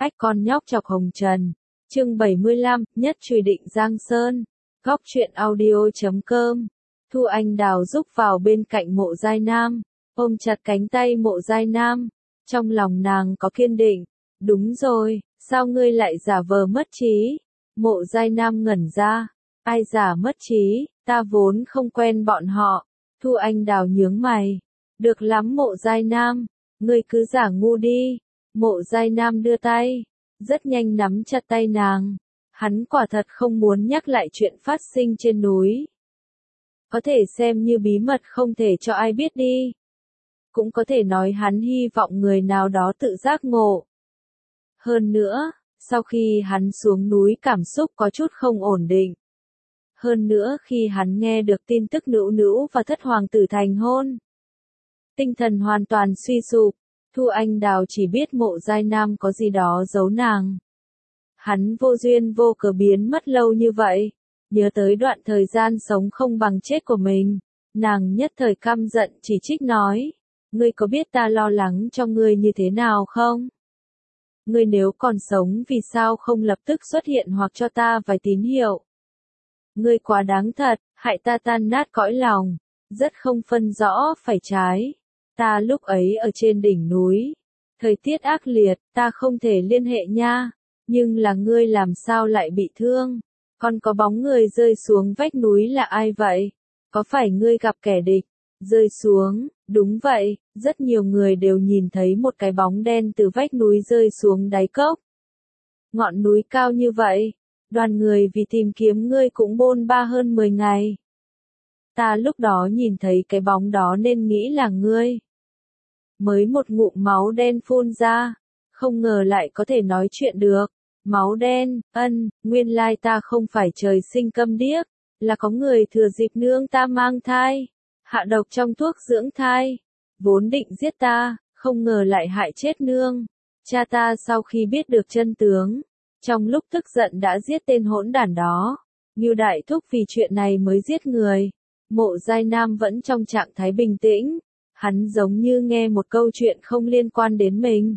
Ách con nhóc chọc hồng trần. Chương 75, nhất truy định Giang Sơn. Góc truyện audio.com. Thu Anh Đào rúc vào bên cạnh Mộ Giai Nam, ôm chặt cánh tay Mộ Giai Nam. Trong lòng nàng có kiên định. Đúng rồi, sao ngươi lại giả vờ mất trí? Mộ Giai Nam ngẩn ra. Ai giả mất trí, ta vốn không quen bọn họ. Thu Anh Đào nhướng mày. Được lắm Mộ Giai Nam, ngươi cứ giả ngu đi. Mộ Giai Nam đưa tay, rất nhanh nắm chặt tay nàng. Hắn quả thật không muốn nhắc lại chuyện phát sinh trên núi. Có thể xem như bí mật không thể cho ai biết đi. Cũng có thể nói hắn hy vọng người nào đó tự giác ngộ. Hơn nữa, sau khi hắn xuống núi cảm xúc có chút không ổn định. Hơn nữa khi hắn nghe được tin tức Nữu Nữu và thất hoàng tử thành hôn. Tinh thần hoàn toàn suy sụp. Thu Anh Đào chỉ biết Mộ Giai Nam có gì đó giấu nàng. Hắn vô duyên vô cớ biến mất lâu như vậy. Nhớ tới đoạn thời gian sống không bằng chết của mình. Nàng nhất thời căm giận chỉ trích nói. Ngươi có biết ta lo lắng cho ngươi như thế nào không? Ngươi nếu còn sống vì sao không lập tức xuất hiện hoặc cho ta vài tín hiệu? Ngươi quá đáng thật, hại ta tan nát cõi lòng. Rất không phân rõ phải trái. Ta lúc ấy ở trên đỉnh núi. Thời tiết ác liệt, ta không thể liên hệ nha. Nhưng là ngươi làm sao lại bị thương? Còn có bóng người rơi xuống vách núi là ai vậy? Có phải ngươi gặp kẻ địch? Rơi xuống, đúng vậy, rất nhiều người đều nhìn thấy một cái bóng đen từ vách núi rơi xuống đáy cốc. Ngọn núi cao như vậy, đoàn người vì tìm kiếm ngươi cũng bôn ba hơn 10 ngày. Ta lúc đó nhìn thấy cái bóng đó nên nghĩ là ngươi. Mới một ngụm máu đen phun ra, không ngờ lại có thể nói chuyện được. Máu đen, nguyên lai ta không phải trời sinh câm điếc, là có người thừa dịp nương ta mang thai, hạ độc trong thuốc dưỡng thai, vốn định giết ta, không ngờ lại hại chết nương. Cha ta sau khi biết được chân tướng, trong lúc tức giận đã giết tên hỗn đản đó. Ngưu đại thúc vì chuyện này mới giết người. Mộ Giai Nam vẫn trong trạng thái bình tĩnh, hắn giống như nghe một câu chuyện không liên quan đến mình.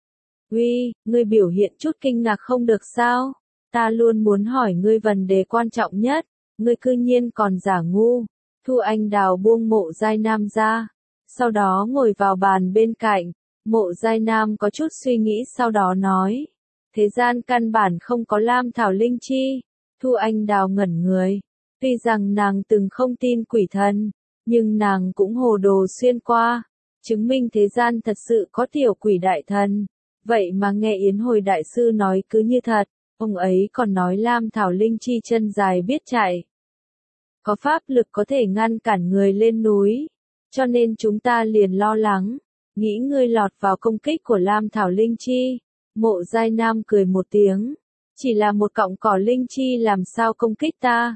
Uy, ngươi biểu hiện chút kinh ngạc không được sao? Ta luôn muốn hỏi ngươi vấn đề quan trọng nhất, ngươi cư nhiên còn giả ngu. Thu Anh Đào buông Mộ Giai Nam ra, sau đó ngồi vào bàn bên cạnh. Mộ Giai Nam có chút suy nghĩ sau đó nói. Thế gian căn bản không có Lam Thảo Linh Chi. Thu Anh Đào ngẩn người. Tuy rằng nàng từng không tin quỷ thần, nhưng nàng cũng hồ đồ xuyên qua. Chứng minh thế gian thật sự có tiểu quỷ đại thần. Vậy mà nghe Yến Hồi Đại Sư nói cứ như thật, ông ấy còn nói Lam Thảo Linh Chi chân dài biết chạy. Có pháp lực có thể ngăn cản người lên núi, cho nên chúng ta liền lo lắng, nghĩ ngươi lọt vào công kích của Lam Thảo Linh Chi. Mộ Giai Nam cười một tiếng, chỉ là một cọng cỏ Linh Chi làm sao công kích ta.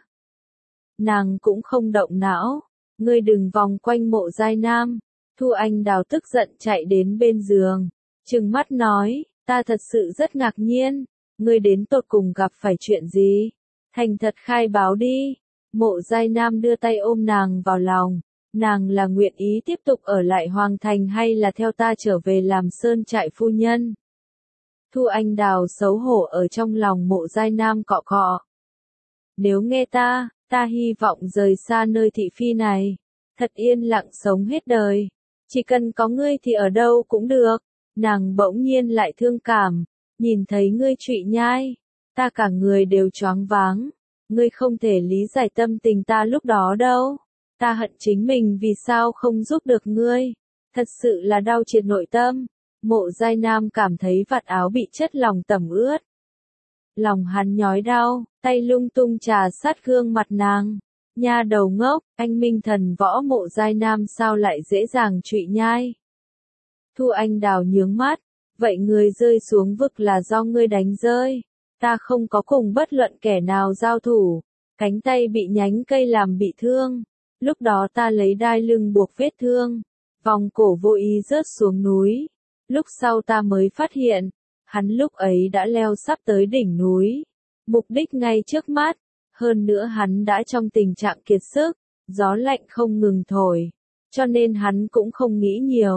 Nàng cũng không động não, ngươi đừng vòng quanh Mộ Giai Nam. Thu Anh Đào tức giận chạy đến bên giường. Trừng mắt nói, ta thật sự rất ngạc nhiên, ngươi đến tột cùng gặp phải chuyện gì? Thành thật khai báo đi. Mộ Giai Nam đưa tay ôm nàng vào lòng, nàng là nguyện ý tiếp tục ở lại Hoàng Thành hay là theo ta trở về làm sơn trại phu nhân? Thu Anh Đào xấu hổ ở trong lòng Mộ Giai Nam cọ cọ. Nếu nghe ta hy vọng rời xa nơi thị phi này, thật yên lặng sống hết đời. Chỉ cần có ngươi thì ở đâu cũng được. Nàng bỗng nhiên lại thương cảm, nhìn thấy ngươi trụy nhai, ta cả người đều choáng váng. Ngươi không thể lý giải tâm tình ta lúc đó đâu. Ta hận chính mình vì sao không giúp được ngươi. Thật sự là đau triệt nội tâm. Mộ Giai Nam cảm thấy vạt áo bị chất lỏng tẩm ướt. Lòng hắn nhói đau, tay lung tung trà sát gương mặt nàng. Nha đầu ngốc, anh minh thần võ Mộ Giai Nam sao lại dễ dàng trụy nhai? Thu Anh Đào nhướng mắt, vậy người rơi xuống vực là do ngươi đánh rơi. Ta không có cùng bất luận kẻ nào giao thủ, cánh tay bị nhánh cây làm bị thương. Lúc đó ta lấy đai lưng buộc vết thương, vòng cổ vô ý rớt xuống núi. Lúc sau ta mới phát hiện, hắn lúc ấy đã leo sắp tới đỉnh núi. Mục đích ngay trước mắt, hơn nữa hắn đã trong tình trạng kiệt sức, gió lạnh không ngừng thổi, cho nên hắn cũng không nghĩ nhiều.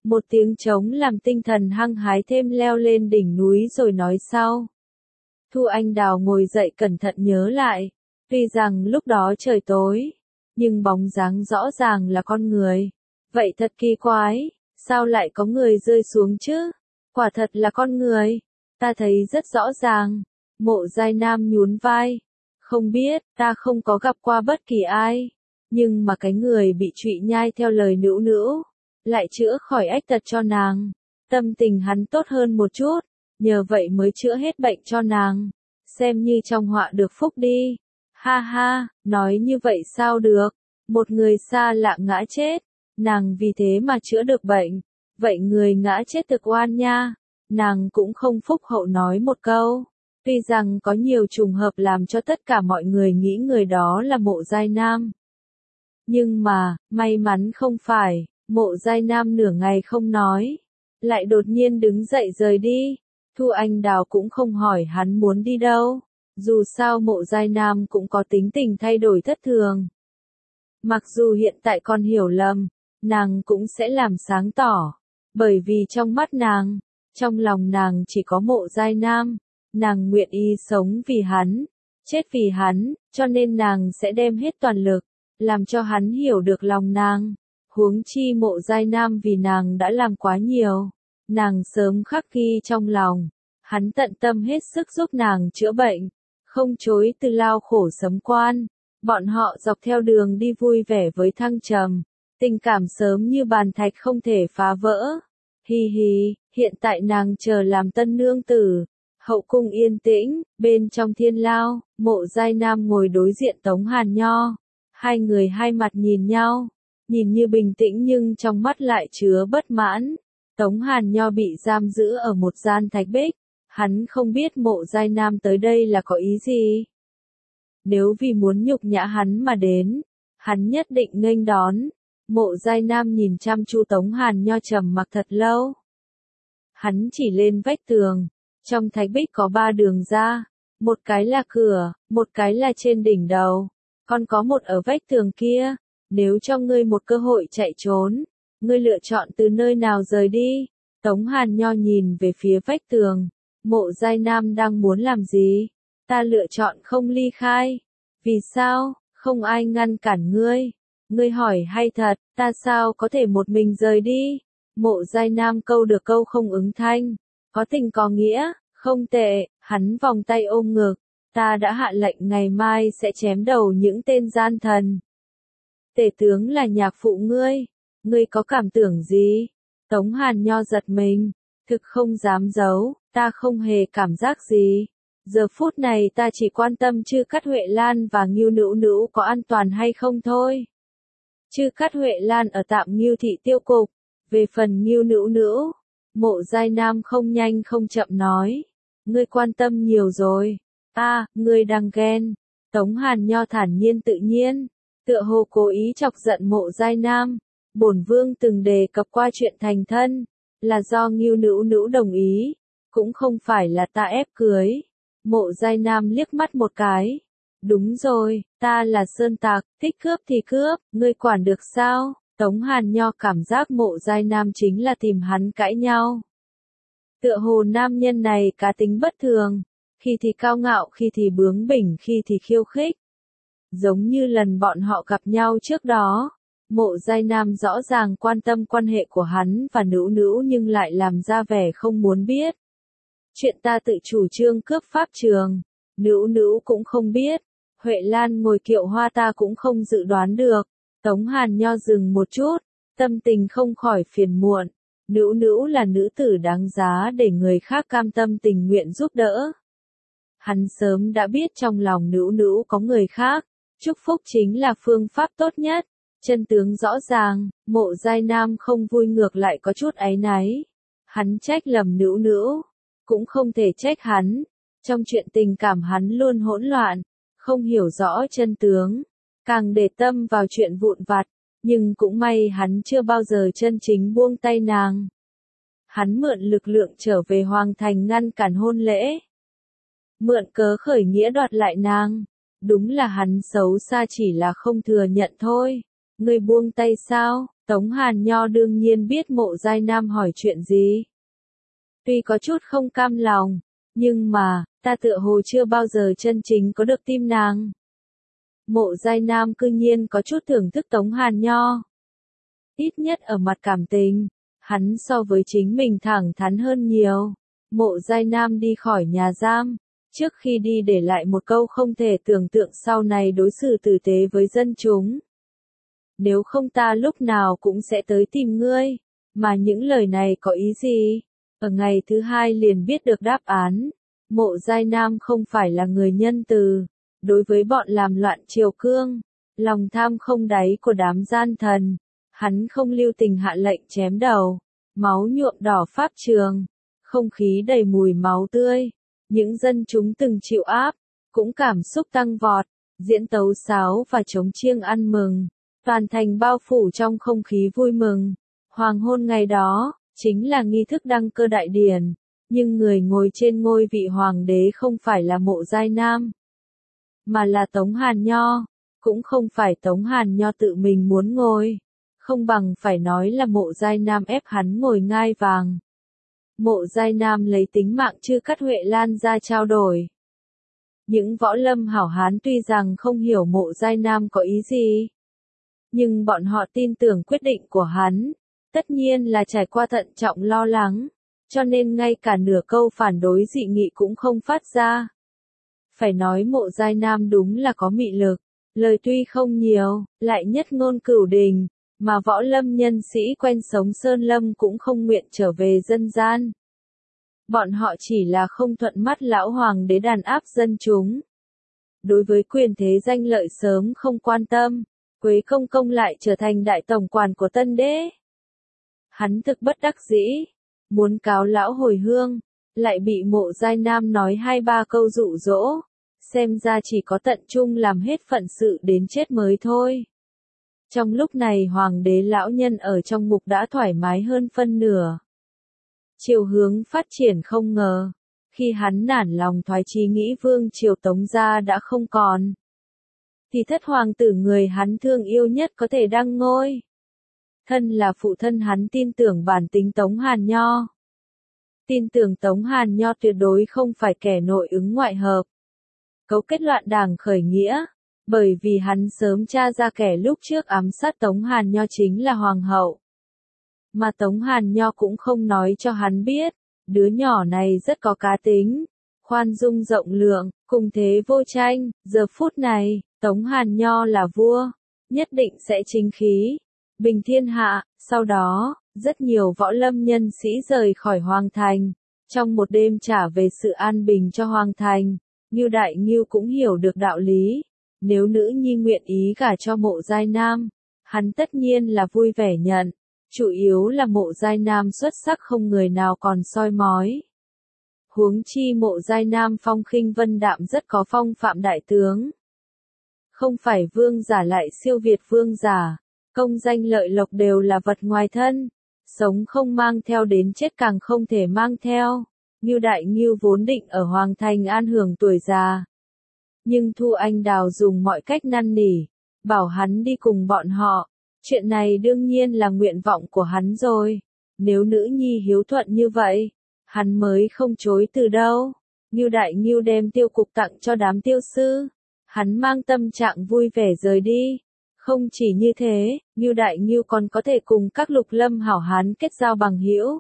Một tiếng trống làm tinh thần hăng hái thêm leo lên đỉnh núi rồi nói sau. Thu Anh Đào ngồi dậy cẩn thận nhớ lại. Tuy rằng lúc đó trời tối, nhưng bóng dáng rõ ràng là con người. Vậy thật kỳ quái, sao lại có người rơi xuống chứ? Quả thật là con người. Ta thấy rất rõ ràng. Mộ Giai Nam nhún vai. Không biết, ta không có gặp qua bất kỳ ai. Nhưng mà cái người bị trụy nhai theo lời Nữu Nữu, lại chữa khỏi ách tật cho nàng. Tâm tình hắn tốt hơn một chút, nhờ vậy mới chữa hết bệnh cho nàng. Xem như trong họa được phúc đi. Ha ha, nói như vậy sao được? Một người xa lạ ngã chết, nàng vì thế mà chữa được bệnh. Vậy người ngã chết thực oan nha. Nàng cũng không phúc hậu nói một câu. Tuy rằng có nhiều trùng hợp làm cho tất cả mọi người nghĩ người đó là Mộ Giai Nam. Nhưng mà, may mắn không phải, Mộ Giai Nam nửa ngày không nói. Lại đột nhiên đứng dậy rời đi. Thu Anh Đào cũng không hỏi hắn muốn đi đâu. Dù sao Mộ Giai Nam cũng có tính tình thay đổi thất thường. Mặc dù hiện tại còn hiểu lầm, nàng cũng sẽ làm sáng tỏ. Bởi vì trong mắt nàng, trong lòng nàng chỉ có Mộ Giai Nam. Nàng nguyện ý sống vì hắn, chết vì hắn, cho nên nàng sẽ đem hết toàn lực, làm cho hắn hiểu được lòng nàng. Huống chi Mộ Giai Nam vì nàng đã làm quá nhiều. Nàng sớm khắc ghi trong lòng. Hắn tận tâm hết sức giúp nàng chữa bệnh. Không chối từ lao khổ sấm quan. Bọn họ dọc theo đường đi vui vẻ với Thăng Trầm. Tình cảm sớm như bàn thạch không thể phá vỡ. Hi hi, hiện tại nàng chờ làm tân nương tử. Hậu cung yên tĩnh, bên trong thiên lao, Mộ Giai Nam ngồi đối diện Tống Hàn Nho. Hai người hai mặt nhìn nhau, nhìn như bình tĩnh nhưng trong mắt lại chứa bất mãn. Tống Hàn Nho bị giam giữ ở một gian thạch bích. Hắn không biết Mộ Giai Nam tới đây là có ý gì. Nếu vì muốn nhục nhã hắn mà đến, hắn nhất định nghênh đón. Mộ Giai Nam nhìn chăm chú Tống Hàn Nho trầm mặc thật lâu. Hắn chỉ lên vách tường. Trong thạch bích có 3 đường ra. Một cái là cửa, một cái là trên đỉnh đầu. Còn có một ở vách tường kia. Nếu cho ngươi một cơ hội chạy trốn, ngươi lựa chọn từ nơi nào rời đi. Tống Hàn Nho nhìn về phía vách tường. Mộ Giai Nam đang muốn làm gì? Ta lựa chọn không ly khai. Vì sao? Không ai ngăn cản ngươi. Ngươi hỏi hay thật, ta sao có thể một mình rời đi? Mộ Giai Nam câu được câu không ứng thanh. Có tình có nghĩa, không tệ, hắn vòng tay ôm ngực. Ta đã hạ lệnh ngày mai sẽ chém đầu những tên gian thần. Tể tướng là nhạc phụ ngươi. Ngươi có cảm tưởng gì? Tống Hàn Nho giật mình. Thực không dám giấu, ta không hề cảm giác gì. Giờ phút này ta chỉ quan tâm Chư Cát Huệ Lan và Ngưu Nữu Nữu có an toàn hay không thôi. Chư Cát Huệ Lan ở tạm Ngưu thị tiêu cục. Về phần Ngưu Nữu Nữu, Mộ Giai Nam không nhanh không chậm nói. Ngươi quan tâm nhiều rồi. Ngươi đang ghen. Tống Hàn Nho thản nhiên tự nhiên. Tựa hồ cố ý chọc giận Mộ Giai Nam. Bổn vương từng đề cập qua chuyện thành thân. Là do Ngưu Nữu Nữu đồng ý. Cũng không phải là ta ép cưới. Mộ Giai Nam liếc mắt một cái. Đúng rồi, ta là sơn tặc, thích cướp thì cướp, ngươi quản được sao? Tống Hàn Nho cảm giác Mộ Giai Nam chính là tìm hắn cãi nhau. Tựa hồ nam nhân này cá tính bất thường, khi thì cao ngạo, khi thì bướng bỉnh, khi thì khiêu khích. Giống như lần bọn họ gặp nhau trước đó, Mộ Giai Nam rõ ràng quan tâm quan hệ của hắn và Nữu Nữu nhưng lại làm ra vẻ không muốn biết. Chuyện ta tự chủ trương cướp pháp trường, Nữu Nữu cũng không biết. Huệ Lan ngồi kiệu hoa ta cũng không dự đoán được. Tống Hàn Nho dừng một chút, tâm tình không khỏi phiền muộn. Nữu Nữu là nữ tử đáng giá để người khác cam tâm tình nguyện giúp đỡ. Hắn sớm đã biết trong lòng Nữu Nữu có người khác, chúc phúc chính là phương pháp tốt nhất. Chân tướng rõ ràng, Mộ Giai Nam không vui ngược lại có chút áy náy. Hắn trách lầm Nữu Nữu, cũng không thể trách hắn. Trong chuyện tình cảm hắn luôn hỗn loạn, không hiểu rõ chân tướng, càng để tâm vào chuyện vụn vặt, nhưng cũng may hắn chưa bao giờ chân chính buông tay nàng. Hắn mượn lực lượng trở về Hoàng Thành ngăn cản hôn lễ. Mượn cớ khởi nghĩa đoạt lại nàng. Đúng là hắn xấu xa chỉ là không thừa nhận thôi. Ngươi buông tay sao? Tống Hàn Nho đương nhiên biết Mộ Giai Nam hỏi chuyện gì. Tuy có chút không cam lòng, nhưng mà, ta tựa hồ chưa bao giờ chân chính có được tim nàng. Mộ Giai Nam cư nhiên có chút thưởng thức Tống Hàn Nho. Ít nhất ở mặt cảm tình, hắn so với chính mình thẳng thắn hơn nhiều. Mộ Giai Nam đi khỏi nhà giam, trước khi đi để lại một câu không thể tưởng tượng sau này đối xử tử tế với dân chúng. Nếu không ta lúc nào cũng sẽ tới tìm ngươi, mà những lời này có ý gì? Ở ngày thứ hai liền biết được đáp án. Mộ Giai Nam không phải là người nhân từ, đối với bọn làm loạn triều cương, lòng tham không đáy của đám gian thần, hắn không lưu tình hạ lệnh chém đầu, máu nhuộm đỏ pháp trường, không khí đầy mùi máu tươi, những dân chúng từng chịu áp, cũng cảm xúc tăng vọt, diễn tấu sáo và trống chiêng ăn mừng, toàn thành bao phủ trong không khí vui mừng. Hoàng hôn ngày đó, chính là nghi thức đăng cơ đại điển, nhưng người ngồi trên ngôi vị hoàng đế không phải là Mộ Giai Nam, mà là Tống Hàn Nho, cũng không phải Tống Hàn Nho tự mình muốn ngồi, không bằng phải nói là Mộ Giai Nam ép hắn ngồi ngai vàng. Mộ Giai Nam lấy tính mạng Chư Cát Huệ Lan ra trao đổi. Những võ lâm hảo hán tuy rằng không hiểu Mộ Giai Nam có ý gì, nhưng bọn họ tin tưởng quyết định của hắn, tất nhiên là trải qua thận trọng lo lắng, cho nên ngay cả nửa câu phản đối dị nghị cũng không phát ra. Phải nói Mộ Giai Nam đúng là có mị lực, lời tuy không nhiều, lại nhất ngôn cửu đình, mà võ lâm nhân sĩ quen sống sơn lâm cũng không nguyện trở về dân gian. Bọn họ chỉ là không thuận mắt lão hoàng đế đàn áp dân chúng. Đối với quyền thế danh lợi sớm không quan tâm, Quế Công Công lại trở thành đại tổng quản của Tân Đế. Hắn thực bất đắc dĩ, muốn cáo lão hồi hương, lại bị Mộ Giai Nam nói 2-3 câu dụ dỗ, xem ra chỉ có tận trung làm hết phận sự đến chết mới thôi. Trong lúc này hoàng đế lão nhân ở trong ngục đã thoải mái hơn phân nửa. Chiều hướng phát triển không ngờ, khi hắn nản lòng thoái chí nghĩ vương triều Tống gia đã không còn, thì thất hoàng tử người hắn thương yêu nhất có thể đăng ngôi. Thân là phụ thân hắn tin tưởng bản tính Tống Hàn Nho. Tin tưởng Tống Hàn Nho tuyệt đối không phải kẻ nội ứng ngoại hợp, cấu kết loạn đảng khởi nghĩa, bởi vì hắn sớm tra ra kẻ lúc trước ám sát Tống Hàn Nho chính là hoàng hậu. Mà Tống Hàn Nho cũng không nói cho hắn biết, đứa nhỏ này rất có cá tính, khoan dung rộng lượng, cùng thế vô tranh, giờ phút này, Tống Hàn Nho là vua, nhất định sẽ chính khí, bình thiên hạ. Sau đó, rất nhiều võ lâm nhân sĩ rời khỏi Hoàng Thành, trong một đêm trả về sự an bình cho Hoàng Thành. Ngưu Đại Ngưu cũng hiểu được đạo lý, nếu nữ nhi nguyện ý gả cho Mộ Giai Nam, hắn tất nhiên là vui vẻ nhận, chủ yếu là Mộ Giai Nam xuất sắc không người nào còn soi mói. Huống chi Mộ Giai Nam phong khinh vân đạm rất có phong phạm đại tướng. Không phải vương giả lại siêu việt vương giả, công danh lợi lộc đều là vật ngoài thân, sống không mang theo đến chết càng không thể mang theo. Ngưu Đại Ngưu vốn định ở Hoàng Thành an hưởng tuổi già, nhưng Thu Anh Đào dùng mọi cách năn nỉ, bảo hắn đi cùng bọn họ. Chuyện này đương nhiên là nguyện vọng của hắn rồi, nếu nữ nhi hiếu thuận như vậy, hắn mới không chối từ đâu. Ngưu Đại Ngưu đem tiêu cục tặng cho đám tiêu sư, hắn mang tâm trạng vui vẻ rời đi. Không chỉ như thế, Ngưu Đại Ngưu còn có thể cùng các lục lâm hảo hán kết giao bằng hữu.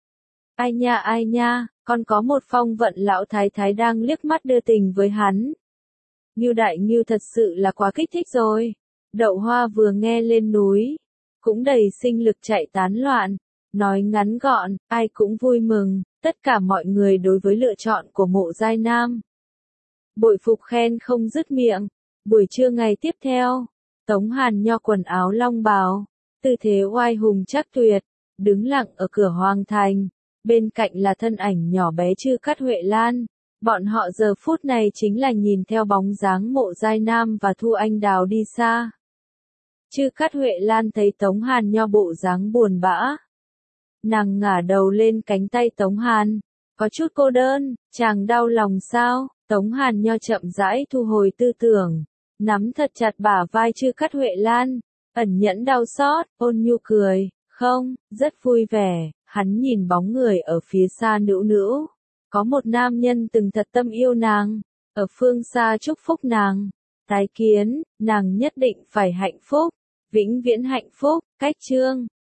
Ai nha, còn có một phong vận lão thái thái đang liếc mắt đưa tình với hắn. Ngưu Đại Ngưu thật sự là quá kích thích rồi. Đậu Hoa vừa nghe lên núi, cũng đầy sinh lực chạy tán loạn, nói ngắn gọn, ai cũng vui mừng, tất cả mọi người đối với lựa chọn của Mộ Giai Nam. Bội phục khen không dứt miệng. Buổi trưa ngày tiếp theo, Tống Hàn Nho quần áo long bào, tư thế oai hùng chắc tuyệt, đứng lặng ở cửa Hoàng Thành, bên cạnh là thân ảnh nhỏ bé Chư Cát Huệ Lan. Bọn họ giờ phút này chính là nhìn theo bóng dáng Mộ Giai Nam và Thu Anh Đào đi xa. Chư Cát Huệ Lan thấy Tống Hàn Nho bộ dáng buồn bã, nàng ngả đầu lên cánh tay Tống Hàn, có chút cô đơn, chàng đau lòng sao? Tống Hàn Nho chậm rãi thu hồi tư tưởng, nắm thật chặt bả vai Chư Cát Huệ Lan, ẩn nhẫn đau xót, ôn nhu cười, không, rất vui vẻ, hắn nhìn bóng người ở phía xa nữu nữu. Có một nam nhân từng thật tâm yêu nàng, ở phương xa chúc phúc nàng. Tái kiến, nàng nhất định phải hạnh phúc, vĩnh viễn hạnh phúc, cách chương.